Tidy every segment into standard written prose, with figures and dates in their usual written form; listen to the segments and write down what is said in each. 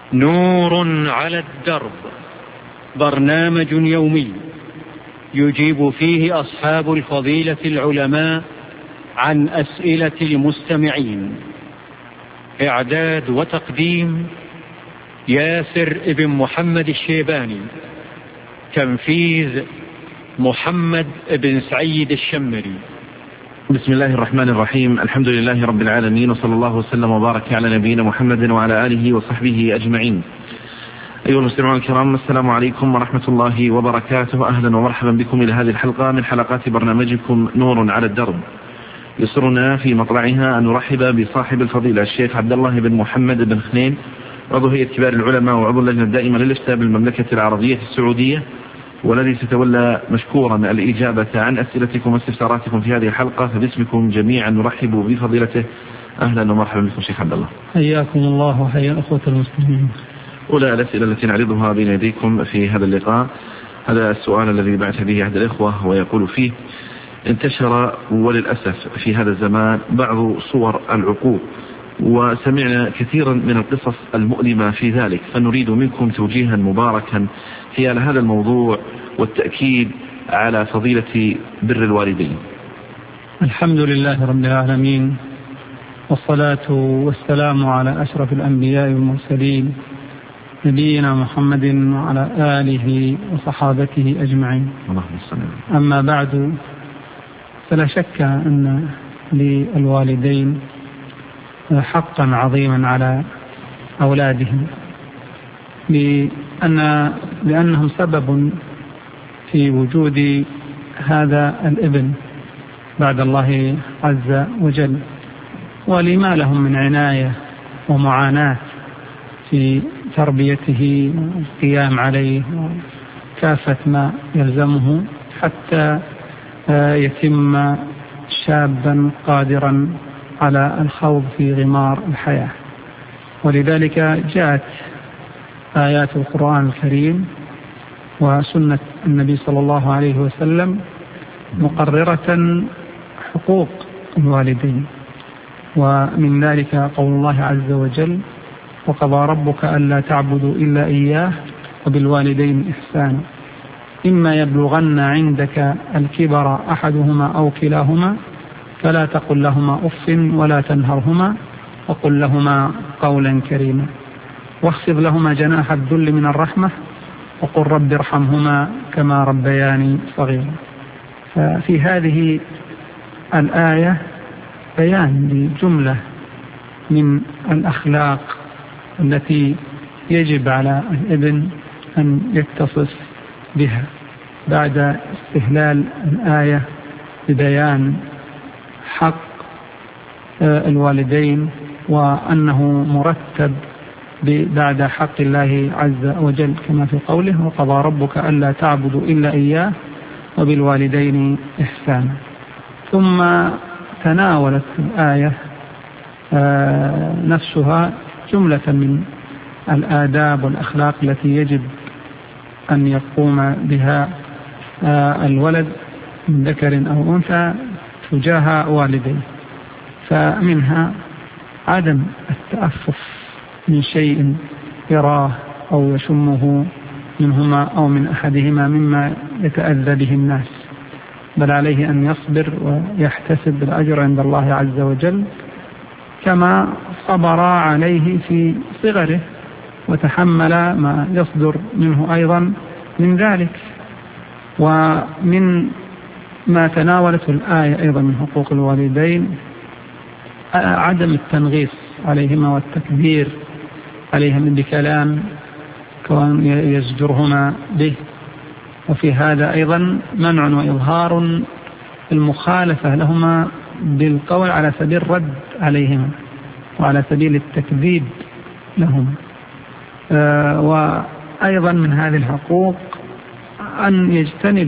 نور على الدرب، برنامج يومي يجيب فيه أصحاب الفضيلة العلماء عن أسئلة المستمعين. إعداد وتقديم ياسر ابن محمد الشيباني. تنفيذ محمد بن سعيد الشمري. بسم الله الرحمن الرحيم. الحمد لله رب العالمين، وصلى الله وسلم وبارك على نبينا محمد وعلى آله وصحبه أجمعين. أيها المستمعون الكرام، السلام عليكم ورحمة الله وبركاته. أهلا ومرحبا بكم إلى هذه الحلقة من حلقات برنامجكم نور على الدرب. يسرنا في مطلعها أن نرحب بصاحب الفضيلة الشيخ عبد الله بن محمد بن خنين، عضو هيئة كبار العلماء وعضو اللجنة الدائمة للإفتاء بالمملكة العربية السعودية، والذي سيتولى مشكورا الإجابة عن أسئلتكم واستفساراتكم في هذه الحلقة. فباسمكم جميعا نرحب بفضيلته. أهلا ومرحبا بكم شيخ عبد الله. حياكم الله وحيا الأخوة المسلمين. أولى الأسئلة التي نعرضها بين يديكم في هذا اللقاء، هذا السؤال الذي بعث به أحد الإخوة ويقول فيه: انتشر وللأسف في هذا الزمان بعض صور العقوق، وسمعنا كثيرا من القصص المؤلمة في ذلك، فنريد منكم توجيها مباركا حيال هذا الموضوع والتأكيد على فضيلة بر الوالدين. الحمد لله رب العالمين، والصلاة والسلام على أشرف الأنبياء والمرسلين نبينا محمد وعلى آله وصحابته أجمعين. أما بعد، فلا شك أن للوالدين حقا عظيما على أولادهم، لأنهم سبب في وجود هذا الابن بعد الله عز وجل، ولما لهم من عناية ومعاناة في تربيته والقيام عليه وكافة ما يلزمه حتى يتم شابا قادرا على الخوض في غمار الحياة. ولذلك جاءت آيات القرآن الكريم وسنة النبي صلى الله عليه وسلم مقررة حقوق الوالدين، ومن ذلك قول الله عز وجل: وقضى ربك ألا تعبدوا إلا إياه وبالوالدين إحسانا إما يبلغن عندك الكبر أحدهما أو كلاهما فلا تقل لهما أف ولا تنهرهما وقل لهما قولا كريما واخفض لهما جناح الذل من الرحمة وقل رب ارحمهما كما ربياني صغيرا. ففي هذه الآية بيان لجملة من الأخلاق التي يجب على الابن أن يتصف بها، بعد استهلال الآية ببيان حق الوالدين وأنه مرتب بعد حق الله عز وجل كما في قوله: وقضى ربك ألا تعبدوا إلا إياه وبالوالدين إحسانا. ثم تناولت الآية نفسها جملة من الآداب والأخلاق التي يجب أن يقوم بها الولد من ذكر أو أنثى تجاه والديه، فمنها عدم التأفف من شيء يراه أو يشمه منهما أو من أحدهما مما يتأذى به الناس، بل عليه أن يصبر ويحتسب الأجر عند الله عز وجل كما صبر عليه في صغره وتحمل ما يصدر منه أيضا من ذلك. ومن ما تناولته الآية أيضا من حقوق الوالدين عدم التنغيص عليهما والتكبير عليهم بكلام كون يزجرهما به، وفي هذا أيضا منع وإظهار المخالفة لهما بالقول على سبيل الرد عليهما وعلى سبيل التكذيب لهم. وأيضا من هذه الحقوق أن يجتنب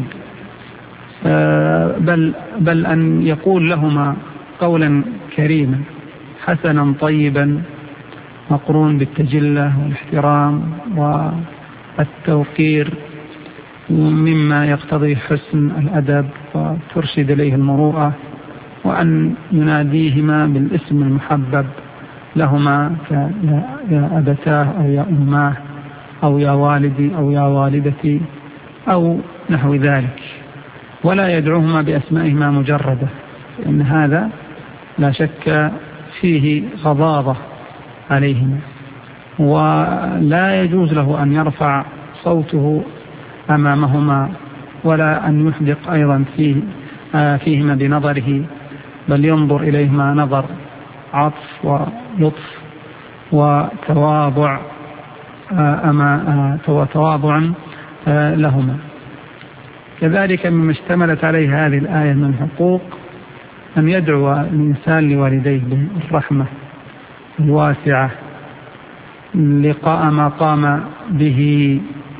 بل أن يقول لهما قولا كريما حسنا طيبا مقرون بالتجلة والاحترام والتوقير مما يقتضي حسن الأدب وترشد إليه المروءة، وأن يناديهما بالاسم المحبب لهما يا أبتاه أو يا أماه أو يا والدي أو يا والدتي أو نحو ذلك، ولا يدعوهما بأسمائهما مجردة، لأن هذا لا شك فيه غضاضة عليهما، ولا يجوز له أن يرفع صوته أمامهما ولا أن يحدق أيضا فيهما بنظره، بل ينظر إليهما نظر عطف ولطف وتواضع وتواضعا لهما. كذلك مما اشتملت عليه هذه الآية من حقوق أن يدعو الإنسان لوالديه بالرحمة الواسعة لقاء ما قام به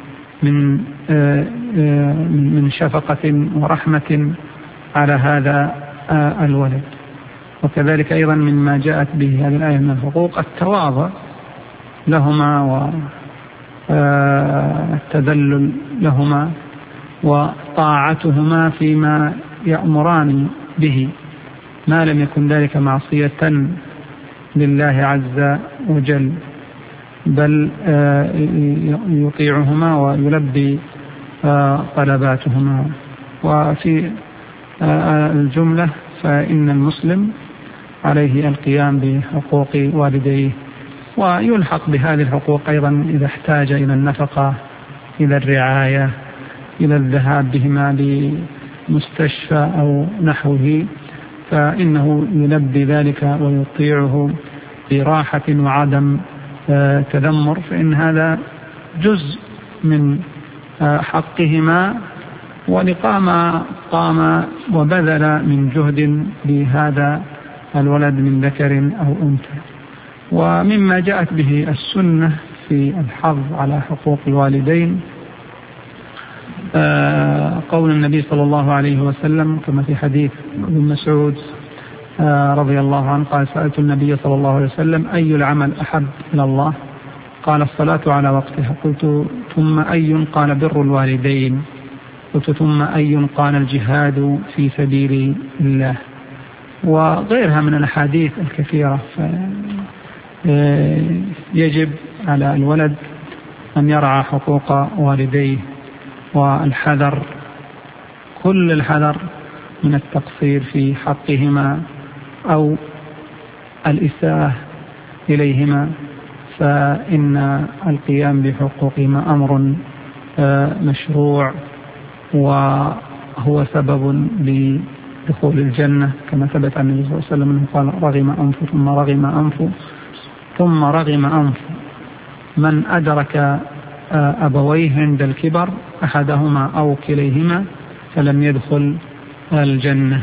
من شفقة ورحمة على هذا الولد. وكذلك أيضا مما جاءت به هذه الآية من الحقوق التواضع لهما والتذلل لهما وطاعتهما فيما يأمران به ما لم يكن ذلك معصية لله عز وجل، بل يطيعهما ويلبي طلباتهما. وفي الجملة فإن المسلم عليه القيام بحقوق والديه، ويلحق بهذه الحقوق أيضا إذا احتاج إلى النفقة، إلى الرعاية، إلى الذهاب بهما لمستشفى أو نحوه، فإنه يلبي ذلك ويطيعه براحة وعدم تذمر، فإن هذا جزء من حقهما ولقام قام وبذل من جهد لهذا الولد من ذكر أو أنثى. ومما جاءت به السنة في الحظ على حقوق الوالدين قول النبي صلى الله عليه وسلم كما في حديث ابن مسعود رضي الله عنه قال: سألت النبي صلى الله عليه وسلم: أي العمل أحب إلى الله؟ قال: الصلاة على وقتها. قلت: ثم أي؟ قال: بر الوالدين. قلت: ثم أي؟ قال: الجهاد في سبيل الله. وغيرها من الأحاديث الكثيرة. يجب على الولد أن يرعى حقوق والديه، والحذر كل الحذر من التقصير في حقهما أو الإساءة إليهما، فإن القيام بحقوقهما أمر مشروع وهو سبب لدخول الجنة، كما ثبت عن النبي صلى الله عليه وسلم أنه قال: رغم أنف ثم رغم أنف ثم رغم أنف من أدرك أبويه عند الكبر أحدهما أو كليهما فلم يدخل الجنة.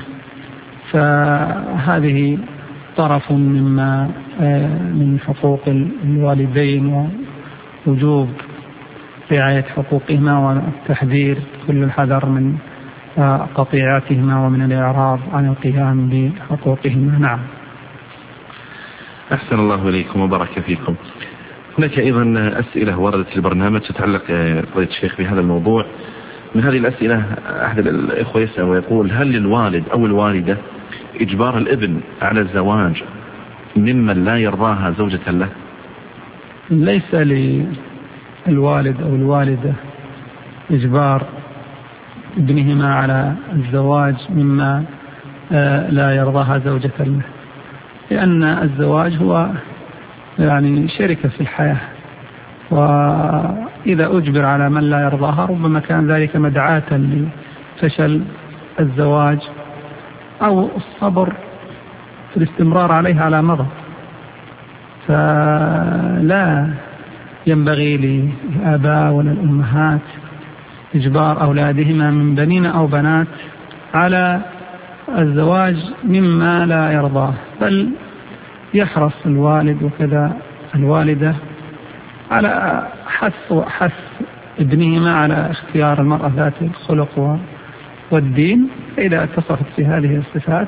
فهذه طرف مما من حقوق الوالدين ووجوب رعاية حقوقهما والتحذير كل الحذر من قطيعتهما ومن الإعراض عن القيام بحقوقهما. نعم. أحسن الله إليكم وبارك فيكم. هناك أيضا أسئلة وردت البرنامج تتعلق قضية الشيخ بهذا الموضوع. من هذه الأسئلة أحد الإخوة يسأل ويقول: هل للوالد أو الوالدة إجبار الابن على الزواج ممن لا يرضاها زوجة له؟ ليس للوالد أو الوالدة إجبار ابنهما على الزواج مما لا يرضاها زوجة له، لأن الزواج هو يعني شركة في الحياة، وإذا أجبر على من لا يرضاها ربما كان ذلك مدعاة لفشل الزواج أو الصبر في الاستمرار عليه على مضض. فلا ينبغي للآباء ولا الأمهات إجبار أولادهما من بنين أو بنات على الزواج مما لا يرضاه، بل يحرص الوالد وكذا الوالدة على حث ابنهما على اختيار المرأة ذات الخلق والدين. إذا اتصفت في هذه الصفات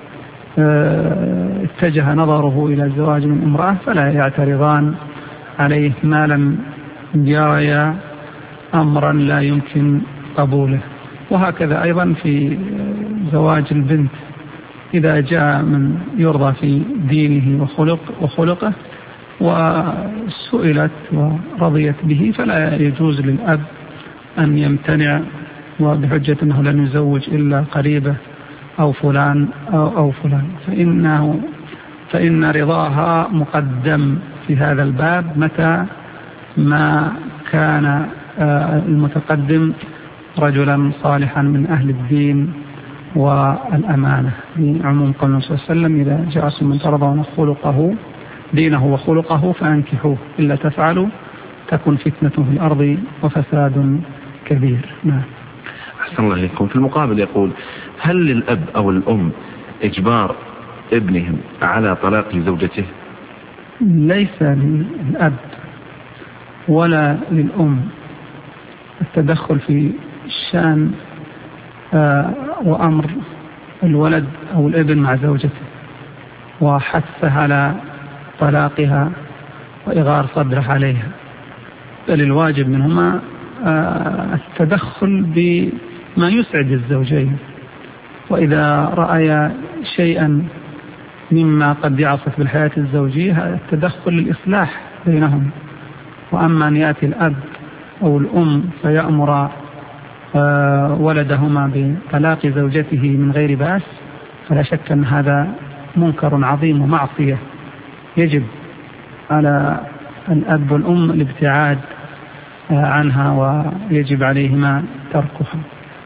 واتجه نظره إلى الزواج من امرأة فلا يعترضان عليه ما لم يريا أمرا لا يمكن قبوله. وهكذا أيضا في زواج البنت، إذا جاء من يرضى في دينه وخلقه وسئلت ورضيت به فلا يجوز للأب أن يمتنع وبحجة أنه لن يزوج إلا قريبة أو فلان أو فلان، فإن رضاها مقدم في هذا الباب متى ما كان المتقدم رجلا صالحا من أهل الدين والأمانة، بعموم قول النبي صلى الله عليه وسلم: إذا جاءكم من ترضون خلقه دينه وخلقه فأنكحوه إلا تفعلوا تكن فتنة في الأرض وفساد كبير. نعم. أحسن الله إليكم. في المقابل يقول: هل للأب أو الأم إجبار ابنهم على طلاق زوجته؟ ليس للأب ولا للأم التدخل في شأن وأمر الولد أو الابن مع زوجته وحثه على طلاقها وإغار صدره عليها، بل الواجب منهما التدخل بما يسعد الزوجين، وإذا رأي شيئا مما قد يعصف بالحياة الزوجية التدخل للإصلاح بينهم. وأما أن يأتي الأب أو الأم فيأمر ولدهما بطلاق زوجته من غير بأس فلا شك أن هذا منكر عظيم ومعصية يجب على الأب والأم الابتعاد عنها ويجب عليهما تركها.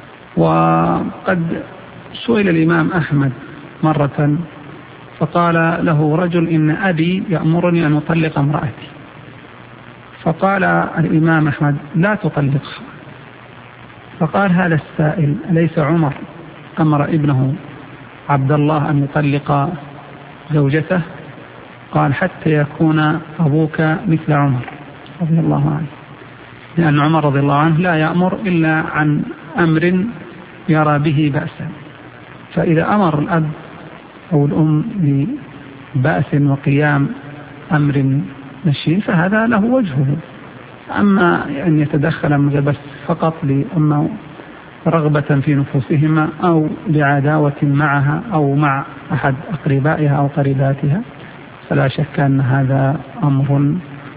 وقد سئل الإمام أحمد مرة فقال له رجل: إن أبي يأمرني أن أطلق امرأتي. فقال الإمام أحمد: لا تطلقها. فقال هذا السائل: أليس عمر أمر ابنه عبد الله أن يطلق زوجته؟ قال: حتى يكون أبوك مثل عمر رضي الله عنه، لأن عمر رضي الله عنه لا يأمر إلا عن أمر يرى به بأسا، فإذا أمر الأب أو الأم ببأس وقيام أمر مشي فهذا له وجهه. أما أن يتدخل بس فقط لأما رغبة في نفوسهما أو لعداوة معها أو مع أحد أقربائها أو قريباتها فلا شك أن هذا أمر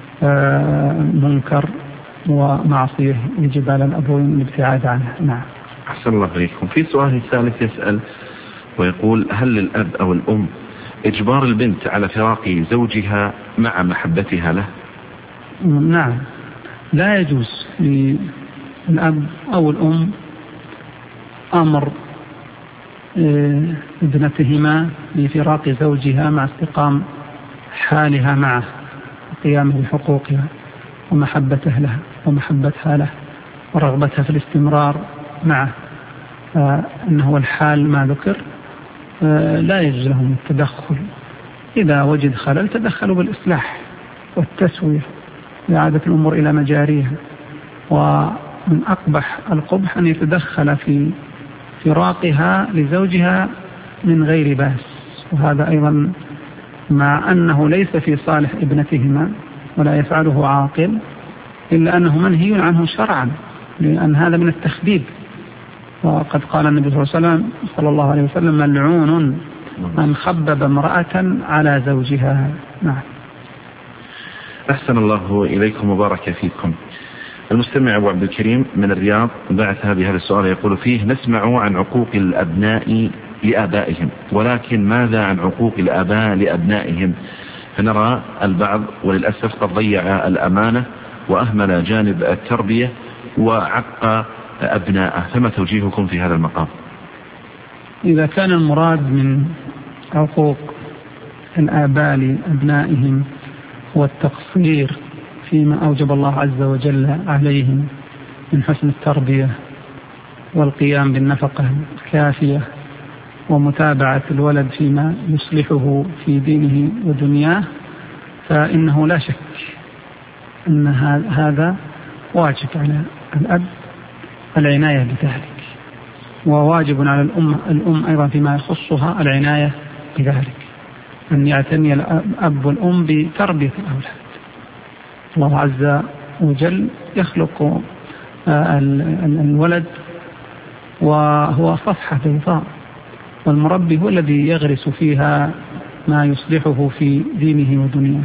منكر ومعصية يجب على الأبوين الابتعاد عنه. نعم. أحسن الله إليكم. في سؤال ثالث يسأل ويقول: هل للأب أو الأم إجبار البنت على فراق زوجها مع محبتها له؟ نعم، لا يجوز للأب أو الأم أمر ابنتهما بفراق زوجها مع استقام حالها معه وقيامه بحقوقها ومحبته له ومحبتها له ورغبتها في الاستمرار معه، أنه الحال ما ذكر لا يجوز لهم التدخل. إذا وجد خلل تدخلوا بالإصلاح والتسوية لإعادة الأمور إلى مجاريها. ومن أقبح القبح أن يتدخل في فراقها لزوجها من غير بأس، وهذا أيضا مع أنه ليس في صالح ابنتهما ولا يفعله عاقل، إلا أنه منهي عنه شرعا، لأن هذا من التخبيب. وقد قال النبي صلى الله عليه وسلم: ملعون من خبب امرأة على زوجها. نعم. أحسن الله إليكم وبارك فيكم. المستمع أبو عبد الكريم من الرياض بعث بهذا السؤال يقول فيه: نسمع عن عقوق الأبناء لآبائهم، ولكن ماذا عن عقوق الآباء لأبنائهم؟ فنرى البعض وللأسف قد ضيع الأمانة وأهمل جانب التربية وعق أبناءه، فما توجيهكم في هذا المقام؟ إذا كان المراد من عقوق الآباء لأبنائهم والتقصير فيما أوجب الله عز وجل عليهم من حسن التربية والقيام بالنفقة الكافية ومتابعة الولد فيما يصلحه في دينه ودنياه، فإنه لا شك أن هذا واجب على الأب العناية بذلك، وواجب على الأم أيضا فيما يخصها العناية بذلك، أن يعتني الأب والأم بتربية الأولاد. الله عز وجل يخلق الولد وهو صفحة بيضاء والمربي هو الذي يغرس فيها ما يصلحه في دينه ودنياه.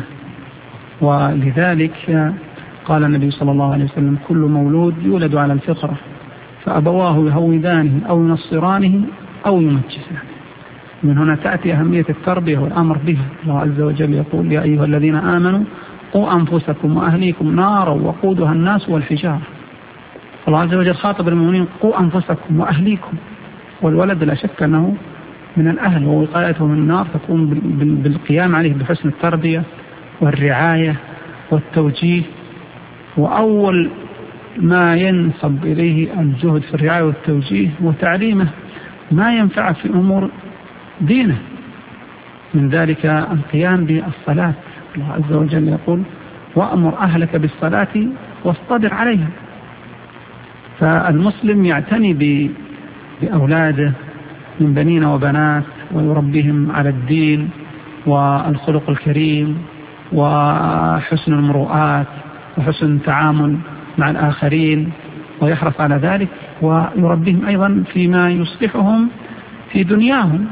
ولذلك قال النبي صلى الله عليه وسلم: كل مولود يولد على الفطرة فأبواه يهودانه أو ينصرانه أو يمجسانه. من هنا تأتي أهمية التربية والأمر بها. الله عز وجل يقول: يا أيها الذين آمنوا قوا أنفسكم وأهليكم نارا وقودها الناس والحجارة. الله عز وجل خاطب المؤمنين: قوا أنفسكم وأهليكم. والولد لا شك أنه من الأهل، ووقايته من النار تكون بالقيام عليه بحسن التربية والرعاية والتوجيه. وأول ما ينصب إليه الجهد في الرعاية والتوجيه وتعليمه ما ينفع في أمور دينه، من ذلك القيام بالصلاة. الله عز وجل يقول: وأمر أهلك بالصلاة واصطبر عليها. فالمسلم يعتني بأولاده من بنين وبنات ويربيهم على الدين والخلق الكريم وحسن المروءات وحسن التعامل مع الآخرين، ويحرص على ذلك، ويربيهم أيضا فيما يصلحهم في دنياهم.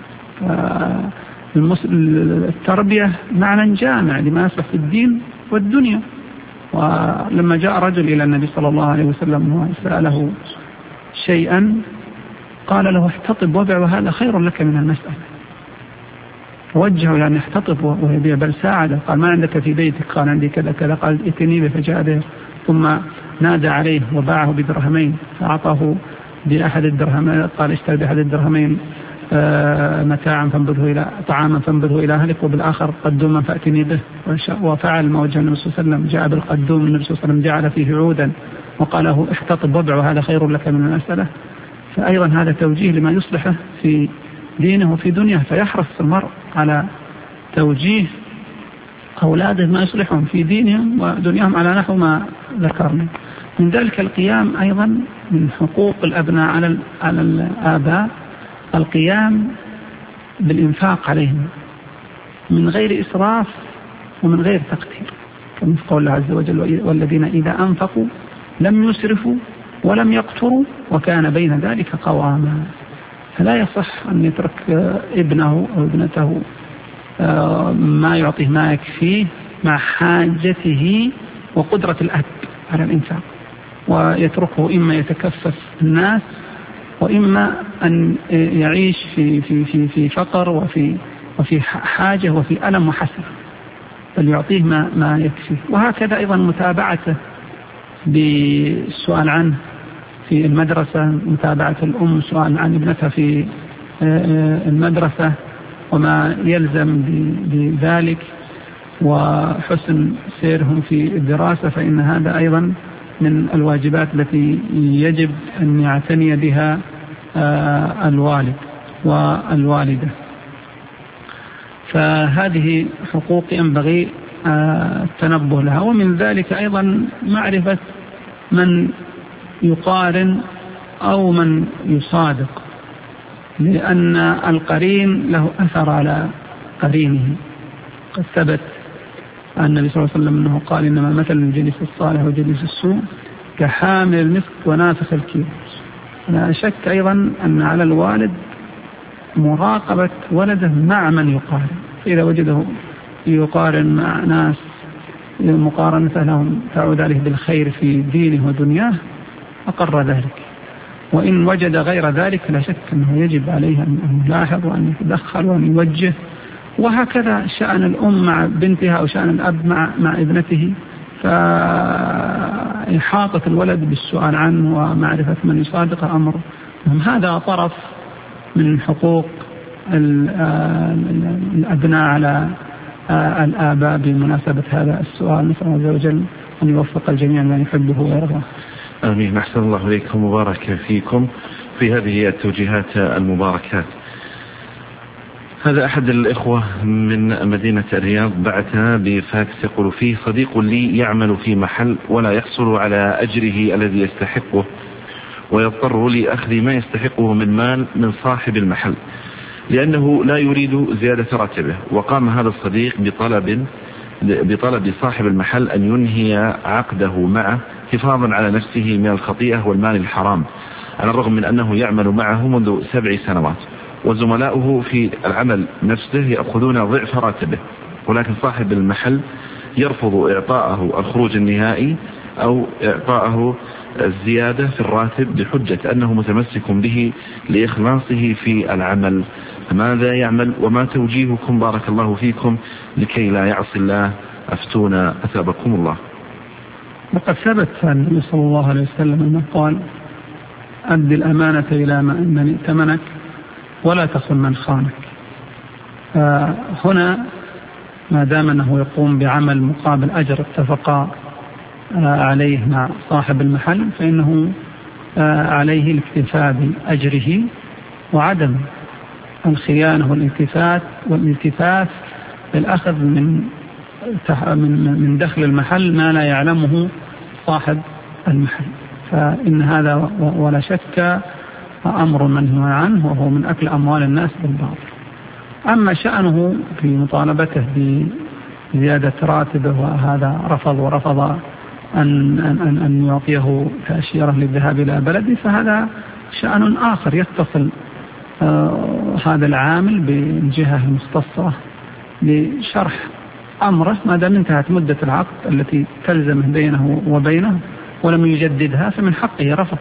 التربية معنى جامع لما يصلح في الدين والدنيا. ولما جاء رجل إلى النبي صلى الله عليه وسلم وسأله شيئا قال له: احتطب وبع وهذا خير لك من المسألة. وجهه يعني احتطب ويبيع، بل ساعده. قال: ما عندك في بيتك؟ قال: عندي كذا كذا. قال: ائتني به. فجاء به ثم نادى عليه وباعه بدرهمين، فأعطاه بأحد الدرهمين. قال: اشتري بأحد الدرهمين متاعا فانبذه إلى طعاما فانبذه إلى أهلك، وبالآخر قدوما فأتني به. وفعل ما وجه النبي صلى الله عليه وسلم، جاء بالقدوم. النبي صلى الله عليه وسلم جعل فيه عودا وقال له: احتطب وبع وهذا خير لك من المسألة. فأيضا هذا توجيه لما يصلحه في دينه وفي دنياه. فيحرص المرء على توجيه أولاده ما يصلحهم في دينهم ودنياهم على نحو ما ذكرنا. من ذلك القيام أيضا من حقوق الأبناء على الآباء، القيام بالإنفاق عليهم من غير إسراف ومن غير تقتير، كما في قول الله عز وجل: والذين إذا أنفقوا لم يسرفوا ولم يقتروا وكان بين ذلك قواما. فلا يصح أن يترك ابنه أو ابنته ما يعطيه ما يكفيه مع حاجته وقدرة الأب على الإنفاق، ويتركه إما يتكفف الناس وإما أن يعيش في فقر وفي حاجة وفي ألم وحسرة، بل يعطيه ما يكفيه. وهكذا أيضا متابعته بالسؤال عنه في المدرسة، متابعة الأم سؤال عن ابنتها في المدرسة وما يلزم بذلك، وحسن سيرهم في الدراسة، فإن هذا أيضا من الواجبات التي يجب أن يعتني بها الوالد والوالدة. فهذه حقوق ينبغي التنبه لها. ومن ذلك أيضا معرفة من يقارن أو من يصادق، لأن القرين له أثر على قرينه. قد ثبت عن النبي صلى الله عليه وسلم أنه قال: إنما مثل الجليس الصالح وجليس السوء كحامل المسك ونافخ الكير. لا شك أيضا أن على الوالد مراقبة ولده مع من يقارن، إذا وجده يقارن مع ناس مقارنة لهم تعود عليه بالخير في دينه ودنياه أقر ذلك، وإن وجد غير ذلك لا شك أنه يجب عليه أن يلاحظ وأن يتدخل وأن يوجه. وهكذا شأن الأم مع بنتها أو شأن الأب مع ابنته. فإحاطة الولد بالسؤال عنه ومعرفة من يصادق أمر هذا طرف من حقوق الأبناء على الآباء بمناسبة هذا السؤال. نسأل الله عز وجل أن يوفق الجميع لمن يحبه ويرضاه. آمين. أحسن الله إليكم وبارك فيكم في هذه التوجيهات المباركات. هذا أحد الإخوة من مدينة الرياض بعث بفاكس يقول فيه: صديق لي يعمل في محل ولا يحصل على أجره الذي يستحقه، ويضطر لأخذ ما يستحقه من مال من صاحب المحل لأنه لا يريد زيادة راتبه. وقام هذا الصديق بطلب صاحب المحل أن ينهي عقده معه حفاظا على نفسه من الخطيئة والمال الحرام، على الرغم من أنه يعمل معه منذ 7 سنوات، وزملاؤه في العمل نفسه يأخذون ضعف راتبه، ولكن صاحب المحل يرفض إعطاءه الخروج النهائي أو إعطاءه الزيادة في الراتب بحجة أنه متمسك به لإخلاصه في العمل. فماذا يعمل وما توجيهكم بارك الله فيكم لكي لا يعصي الله؟ أفتونا أثابكم الله. وقد ثبت عن النبي صلى الله عليه وسلم أنه قال: أد الأمانة إلى من ائتمنك ولا تخن من خانك. هنا ما دام أنه يقوم بعمل مقابل أجر اتفق عليه مع صاحب المحل فإنه عليه الاكتفاء بأجره وعدم الخيانة والالتفاف بالأخذ من دخل المحل ما لا يعلمه صاحب المحل، فإن هذا ولا شك أمر منهي عنه، وهو من أكل أموال الناس بالباطل. أما شأنه في مطالبته بزيادة راتبه وهذا ورفض أن يعطيه تأشيرة للذهاب إلى بلده، فهذا شأن آخر يتصل هذا العامل بالجهة المختصة لشرح أمره ما دام انتهت مدة العقد التي تلزم بينه وبينه ولم يجددها، فمن حقه رفض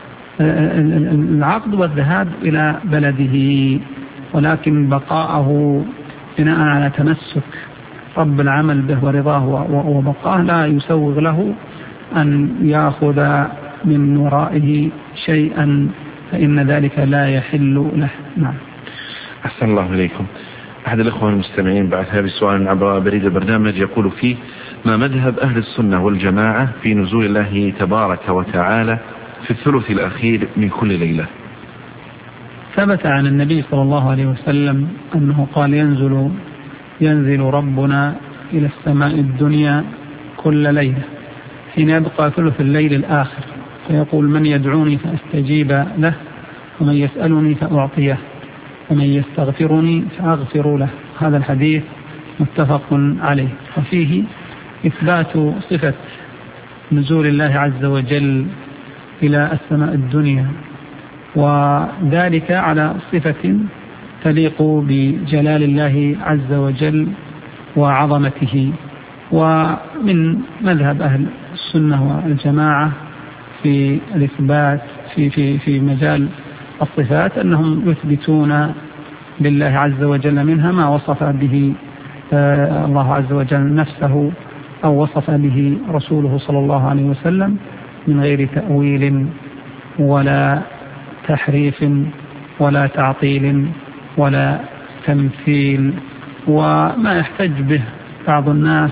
العقد والذهاب إلى بلده، ولكن بقاءه بناء على تمسك رب العمل به ورضاه وبقاه لا يسوغ له أن يأخذ من ورائه شيئا، فإن ذلك لا يحل له. نعم. أحسن الله إليكم. أحد الأخوة المستمعين بعث هذا السؤال عبر بريد البرنامج يقول فيه: ما مذهب أهل السنة والجماعة في نزول الله تبارك وتعالى في الثلث الأخير من كل ليلة؟ ثبت عن النبي صلى الله عليه وسلم أنه قال: ينزل ربنا إلى السماء الدنيا كل ليلة حين يبقى ثلث الليل الآخر، فيقول: من يدعوني فأستجيب له، ومن يسألني فأعطيه، ومن يستغفرني فأغفر له. هذا الحديث متفق عليه، وفيه إثبات صفة نزول الله عز وجل إلى السماء الدنيا، وذلك على صفة تليق بجلال الله عز وجل وعظمته. ومن مذهب أهل السنة والجماعة في الإثبات في مجال الصفات أنهم يثبتون لله عز وجل منها ما وصف به الله عز وجل نفسه أو وصف به رسوله صلى الله عليه وسلم من غير تأويل ولا تحريف ولا تعطيل ولا تمثيل. وما يحتج به بعض الناس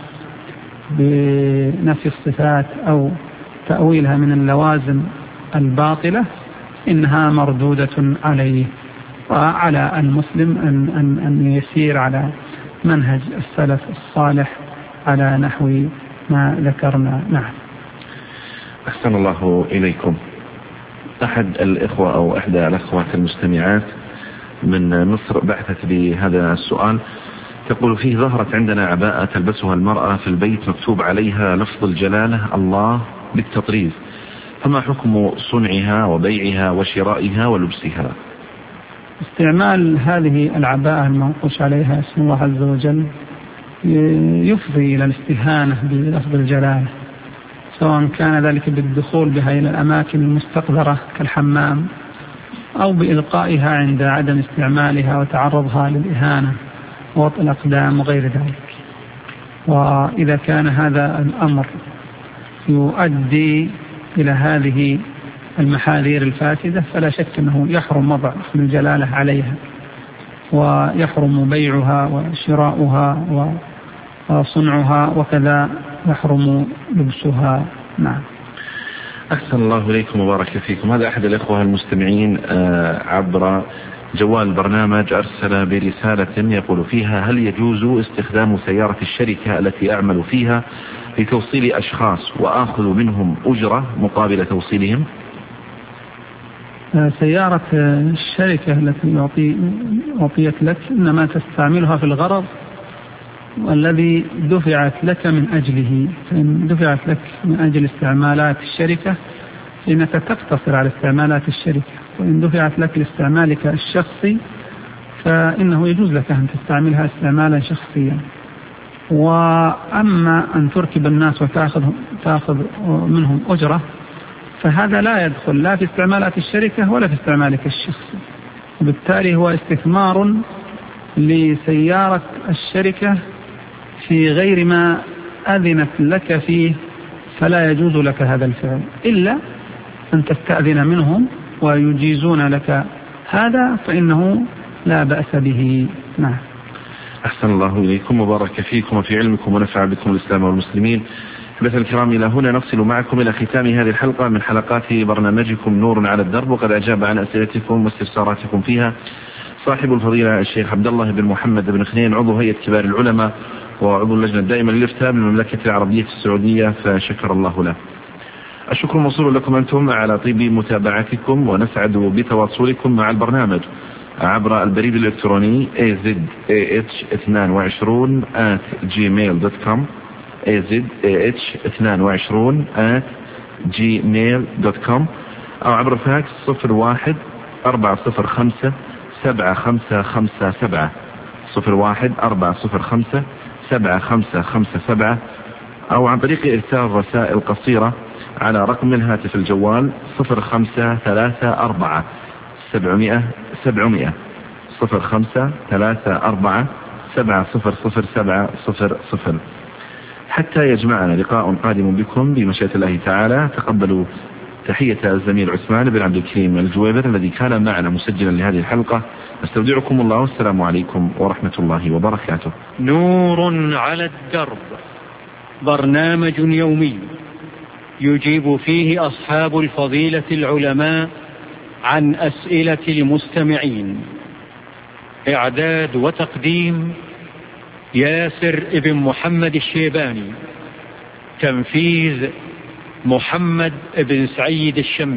بنفي الصفات أو تأويلها من اللوازم الباطلة إنها مردودة عليه، وعلى المسلم أن يسير على منهج السلف الصالح على نحو ما ذكرنا. نعم. أحسن الله إليكم. أحد الإخوة أو إحدى الأخوات المستمعات من مصر بعثت بهذا السؤال، تقول فيه: ظهرت عندنا عباءة تلبسها المرأة في البيت مكتوب عليها لفظ الجلالة الله بالتطريز، فما حكم صنعها وبيعها وشرائها ولبسها؟ استعمال هذه العباءة المنقوش عليها اسم الله عز وجل يفضي إلى الاستهانة بلفظ الجلالة، سواء كان ذلك بالدخول بها إلى الأماكن المستقذرة كالحمام، أو بإلقائها عند عدم استعمالها وتعرضها للإهانة ووطئ الأقدام وغير ذلك. وإذا كان هذا الأمر يؤدي إلى هذه المحاذير الفاسدة فلا شك أنه يحرم وضع اسم الجلالة عليها، ويحرم بيعها وشراؤها وصنعها، وكذا يحرم لبسها. نعم. أحسن الله إليكم وبارك فيكم. هذا أحد الإخوة المستمعين عبر جوال البرنامج أرسل برسالة يقول فيها: هل يجوز استخدام سيارة الشركة التي أعمل فيها لتوصيل أشخاص وآخذ منهم أجرة مقابل توصيلهم؟ سيارة الشركة التي أعطيت لك إنما تستعملها في الغرض والذي دفعت لك من أجله، فإن دفعت لك من أجل استعمالات الشركة فإنك تقتصر على استعمالات الشركة، وإن دفعت لك لاستعمالك الشخصي فإنه يجوز لك أن تستعملها استعمالا شخصيا. وأما أن تركب الناس وتأخذ منهم أجرة فهذا لا يدخل لا في استعمالات الشركة ولا في استعمالك الشخصي، وبالتالي هو استثمار لسيارة الشركة في غير ما أذنت لك فيه، فلا يجوز لك هذا الفعل إلا أن تستأذن منهم ويجيزون لك هذا، فإنه لا بأس به. نعم. أحسن الله إليكم وبارك فيكم وفي علمكم ونفع بكم الإسلام والمسلمين. أحبة الكرام، إلى هنا نصل معكم إلى ختام هذه الحلقة من حلقات برنامجكم نور على الدرب، وقد أجاب عن أسئلتكم واستفساراتكم فيها صاحب الفضيلة الشيخ عبد الله بن محمد بن خنين، عضو هيئة كبار العلماء وعضو اللجنة الدائمة للإفتاء بالمملكة العربية السعودية، فشكر الله له. الشكر موصول لكم أنتم على طيب متابعتكم، ونسعد بتواصلكم مع البرنامج عبر البريد الإلكتروني azah22@gmail.com azah22@gmail.com أو عبر فاكس 01-405-7557 01-405-7557 أو عن طريق إرسال رسائل قصيرة على رقم الهاتف الجوال 0534 700 700 0534 700700. حتى يجمعنا لقاء قادم بكم بمشيئة الله تعالى، تقبلوا تحية الزميل عثمان بن عبد الكريم الجويبر الذي كان معنا مسجلا لهذه الحلقة. استودعكم الله والسلام عليكم ورحمة الله وبركاته. نور على الدرب، برنامج يومي يجيب فيه أصحاب الفضيلة العلماء عن أسئلة المستمعين. إعداد وتقديم ياسر ابن محمد الشيباني. تنفيذ محمد بن سعيد الشمي.